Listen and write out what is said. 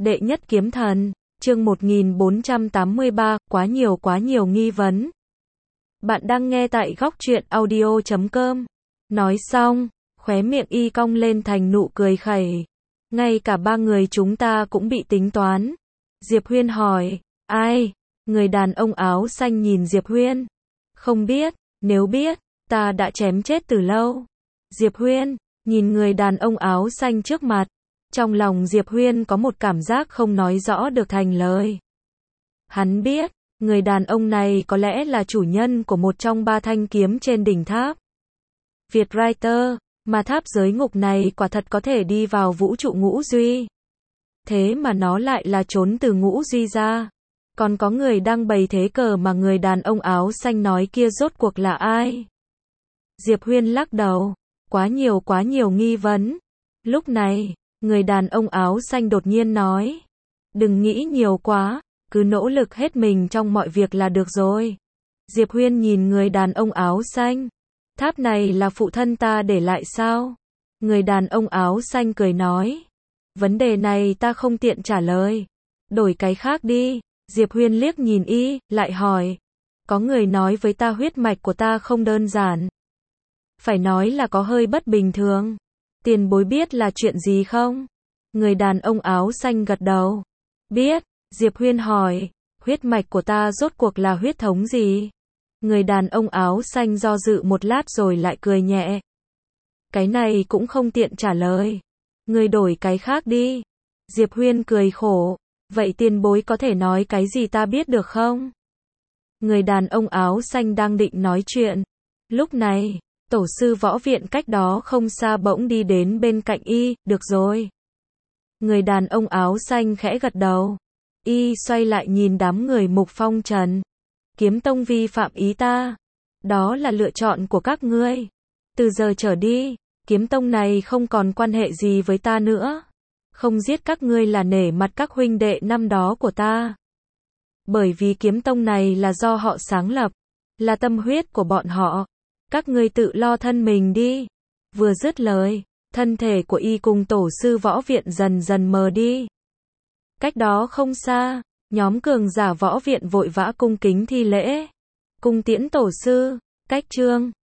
Đệ nhất kiếm thần, chương 1483, quá nhiều nghi vấn. Bạn đang nghe tại góc truyện audio.com. Nói xong, khóe miệng y cong lên thành nụ cười khẩy. Ngay cả ba người chúng ta cũng bị tính toán. Diệp Huyên hỏi, ai? Người đàn ông áo xanh nhìn Diệp Huyên. Không biết, nếu biết, ta đã chém chết từ lâu. Diệp Huyên, nhìn người đàn ông áo xanh trước mặt. Trong lòng Diệp Huyên có một cảm giác không nói rõ được thành lời. Hắn biết, người đàn ông này có lẽ là chủ nhân của một trong ba thanh kiếm trên đỉnh tháp Việt Writer, mà tháp giới ngục này quả thật có thể đi vào vũ trụ ngũ duy. Thế mà nó lại là trốn từ ngũ duy ra. Còn có người đang bày thế cờ mà người đàn ông áo xanh nói kia rốt cuộc là ai? Diệp Huyên lắc đầu, quá nhiều nghi vấn. Lúc này, người đàn ông áo xanh đột nhiên nói, đừng nghĩ nhiều quá, cứ nỗ lực hết mình trong mọi việc là được rồi. Diệp Huyên nhìn người đàn ông áo xanh, tháp này là phụ thân ta để lại sao? Người đàn ông áo xanh cười nói, vấn đề này ta không tiện trả lời, đổi cái khác đi. Diệp Huyên liếc nhìn y, lại hỏi, có người nói với ta huyết mạch của ta không đơn giản. Phải nói là có hơi bất bình thường. Tiền bối biết là chuyện gì không? Người đàn ông áo xanh gật đầu. Biết. Diệp Huyên hỏi, huyết mạch của ta rốt cuộc là huyết thống gì? Người đàn ông áo xanh do dự một lát rồi lại cười nhẹ. Cái này cũng không tiện trả lời. Người đổi cái khác đi. Diệp Huyên cười khổ. Vậy tiền bối có thể nói cái gì ta biết được không? Người đàn ông áo xanh đang định nói chuyện. Lúc này, tổ sư võ viện cách đó không xa bỗng đi đến bên cạnh y, được rồi. Người đàn ông áo xanh khẽ gật đầu. Y xoay lại nhìn đám người Mục Phong Trần. Kiếm tông vi phạm ý ta. Đó là lựa chọn của các ngươi. Từ giờ trở đi, kiếm tông này không còn quan hệ gì với ta nữa. Không giết các ngươi là nể mặt các huynh đệ năm đó của ta. Bởi vì kiếm tông này là do họ sáng lập, là tâm huyết của bọn họ. Các ngươi tự lo thân mình đi. Vừa dứt lời, thân thể của y cùng tổ sư võ viện dần dần mờ đi. Cách đó không xa, nhóm cường giả võ viện vội vã cung kính thi lễ. Cung tiễn tổ sư, cách chương